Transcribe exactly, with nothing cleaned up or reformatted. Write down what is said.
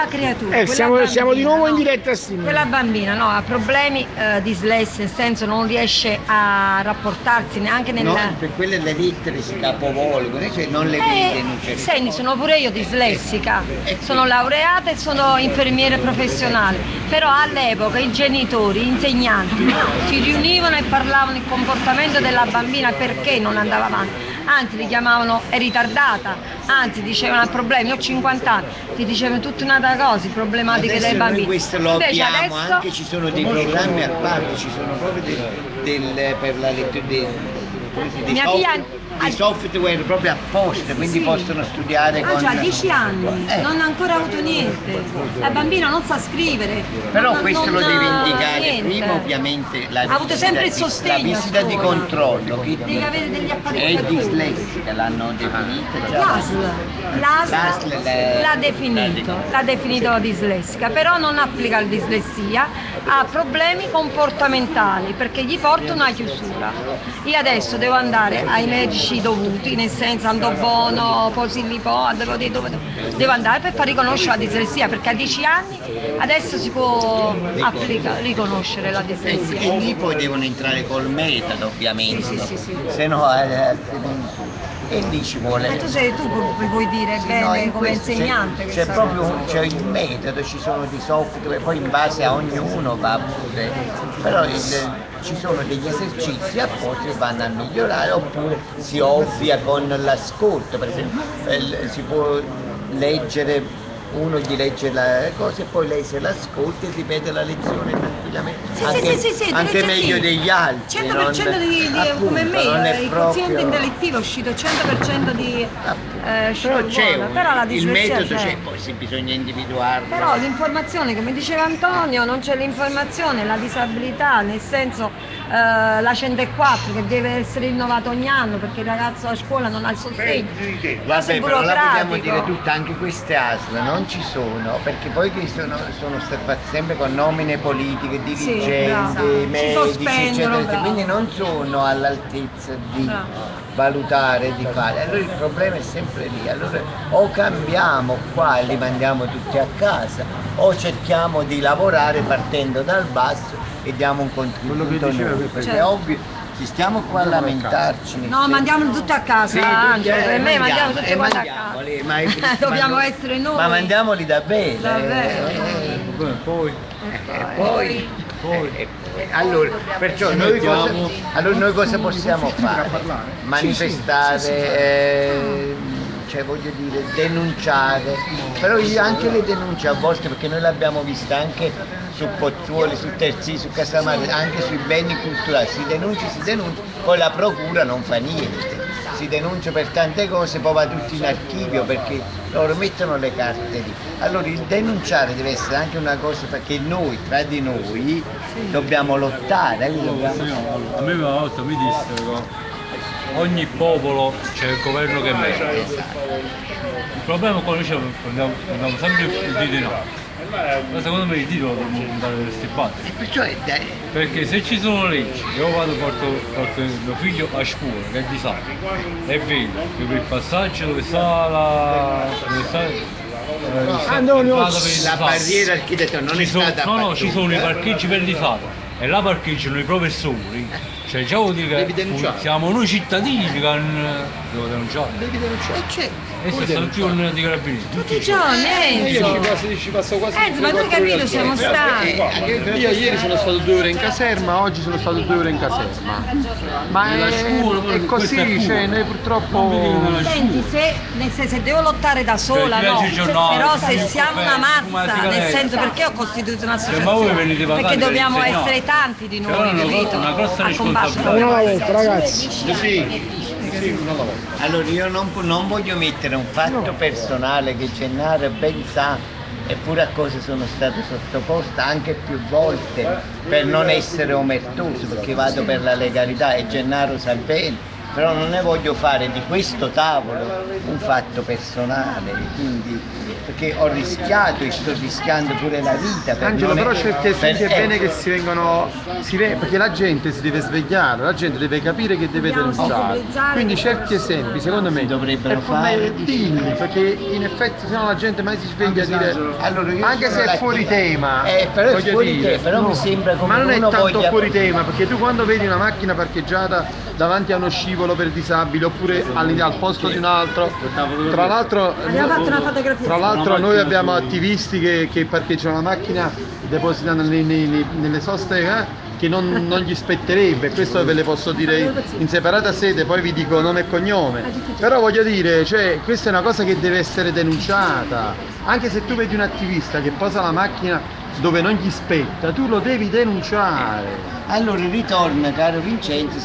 creatura, Eh, siamo, bambina, siamo di nuovo no, in diretta assieme. Quella bambina no, ha problemi eh, di dislessia, nel senso non riesce a rapportarsi neanche nel... No, per quelle le lettere si capovolgono, cioè non le Eh, vede, non c'è. senti, sono pure io dislessica, sono laureata e sono infermiere professionale, però all'epoca i genitori, gli insegnanti si riunivano e parlavano del comportamento della bambina perché non andava avanti, anzi li chiamavano è ritardata, anzi dicevano ha problemi, io ho cinquanta anni, ti dicevano tutta un'altra cosa, problematiche Adesso dei bambini. Noi questo lo Invece abbiamo, adesso... anche ci sono dei programmi a parte, ci sono proprio del, del, per la lettura dei, dei, Mia software, figlia- dei software proprio apposta, quindi Sì. possono studiare Ah con... già, dieci anni, Eh. non ha ancora avuto niente, la bambina non sa scrivere. Però non- questo non lo ha devi indicare niente. prima, ovviamente la Ha avuto sempre il visita di- sostegno la a visita di scuola. controllo che Deve avere degli è apparecchi. dislessica, l'hanno definita già. L'A S L, l'A S L L'A S L l'ha- l'ha definito, l'ha definito dislessica, però non applica la dislessia, ha problemi comportamentali perché gli porta una chiusura. Io adesso devo andare ai medici dovuti, nel senso Andobono, Posillipo, devo, devo, devo andare per far riconoscere la dislessia, perché a dieci anni adesso si può applica, riconoscere la dislessia. E lì poi devono entrare col metodo, ovviamente, Sì, sì, sì, sì. se no eh, altrimenti- e lì ci vuole. E tu, sei, tu pu- puoi dire Sì, bene no, in come questo c'è- insegnante C'è, questa proprio cosa. un- c'è il metodo, ci sono dei software, poi in base a ognuno va pure, però il- ci sono degli esercizi apposta che vanno a migliorare, oppure si ovvia con l'ascolto, per esempio eh, si può leggere, uno gli legge la cosa e poi lei se l'ascolta e ripete la lezione tranquillamente, Sì, anche, sì, sì, sì, anche dice meglio sì. degli altri. cento per cento non- di, di appunto, come me, non è il proprio- quoziente intellettivo è uscito cento per cento di eh, uscito Però c'è buono, un- però la il dislessia metodo c'è. c'è, poi si bisogna individuarlo. Però l'informazione, come diceva Antonio, non c'è l'informazione, la disabilità, nel senso eh, la centoquattro che deve essere rinnovata ogni anno perché il ragazzo a scuola non ha il sostegno. Vabbè, però la vogliamo dire burocratico. tutta, anche queste A S L non ci sono, perché poi che sono, sono state fatte sempre con nomine politiche, dirigenti, brava. Ci medici, sospendono, eccetera, eccetera, brava. quindi non sono all'altezza di Brava. valutare, di fare. Allora il problema è sempre lì, allora o cambiamo qua e li mandiamo tutti a casa, o cerchiamo di lavorare partendo dal basso e diamo un contributo noi, perché Certo. è ovvio, ci stiamo qua a lamentarci. nel No, senso- mandiamoli tutti a casa, Sì, Angelo, tutti, eh, per me mandiamo mandiamo, tutti eh, quanti a mandiamoli, casa. ma è- Dobbiamo ma- essere noi. Ma mandiamoli da bene. Davvero. eh, Poi, E poi, eh, eh, allora, perciò noi cosa, allora noi cosa possiamo fare? Manifestare, eh, cioè voglio dire, denunciare, però io anche le denunce a volte, perché noi l'abbiamo vista anche su Pozzuoli, su Terzi, su Casamarina, anche sui beni culturali, si denuncia, si denuncia, poi la procura non fa niente. Si denuncia per tante cose, poi va tutti in archivio perché loro mettono le carte lì. Allora il denunciare deve essere anche una cosa perché noi, tra di noi, dobbiamo lottare. eh, dobbiamo- a me una volta mi dissero che ogni popolo c'è il governo che merita. Il problema è quando diciamo, andiamo, andiamo sempre il dito in alto. Ma secondo me il dito lo dobbiamo andare a stipare. E perciò è, dai, Perché se ci sono leggi, io vado porto, porto mio figlio a scuola, che è di Sala, e vedo che per il passaggio dove sta la... dove sta, eh, sta Antonio, l'entrata per il la Sala, barriera architettonica non ci è sono- stata no, no, ci sono i abbattuta. parcheggi per di Sala e là parcheggiano i professori, cioè già vuol dire Devi che denunciare. siamo noi cittadini che hanno... devo denunciare. Devi denunciare. E c'è. E se stanno più un di carabinieri. Tutti i giorni, E io ci Enzo. passo, ci passo quasi Enzo, ma tu hai quattro ore capito, al siamo giorno. stanchi. Io ieri sono stato due ore in caserma, oggi sono stato due ore in caserma. Ma Nella è, scuola, è questa così, è pura. cioè noi Non vedi purtroppo... nella Senti, se, nel senso, se devo lottare da sola, Cioè, ti no, piace il giornale, però ti se piace siamo il una caffè, fumare mazza, nel sigarette. senso perché ho costituito Cioè, ma voi venite un'associazione? pagati Perché per dobbiamo insegnare. essere tanti di Però noi, una capito? grossa- una grossa A combattere. responsabilità. Una alla volta, ragazzi. Sì, sì, una alla volta. Allora io non, non voglio mettere un fatto personale che Gennaro ben sa, eppure a cose sono stato sottoposta anche più volte per non essere omertoso, perché vado per la legalità e Gennaro sa bene però non ne voglio fare di questo tavolo un fatto personale, quindi, perché ho rischiato e sto rischiando pure la vita. Per Angelo, non però è- certi per- esempi è eh, bene che si vengono, si ve- perché la gente si deve svegliare, la gente deve capire che deve Dobbiamo denunciare. sensibilizzare Quindi queste certi persone. esempi, secondo me, Si dovrebbero è come fare. dirli, perché in effetti se no la gente mai si sveglia a dire, Allora, io anche sono se è la- fuori tema, Eh, però è voglio fuori dire, tema, però mi sembra come ma non è uno tanto voglia- fuori tema, perché tu quando vedi una macchina parcheggiata davanti a uno scivolo per disabili oppure al, al posto di un altro, tra l'altro Abbiamo fatto una fotografia. tra l'altro noi abbiamo attivisti che, che parcheggiano la macchina depositando nei- nei- nei- nelle soste eh, che non, non gli spetterebbe, questo ve le posso dire in separata sede, poi vi dico nome e cognome, però voglio dire, cioè, questa è una cosa che deve essere denunciata, anche se tu vedi un attivista che posa la macchina dove non gli spetta, tu lo devi denunciare. Allora ritorna, caro Vincenzo,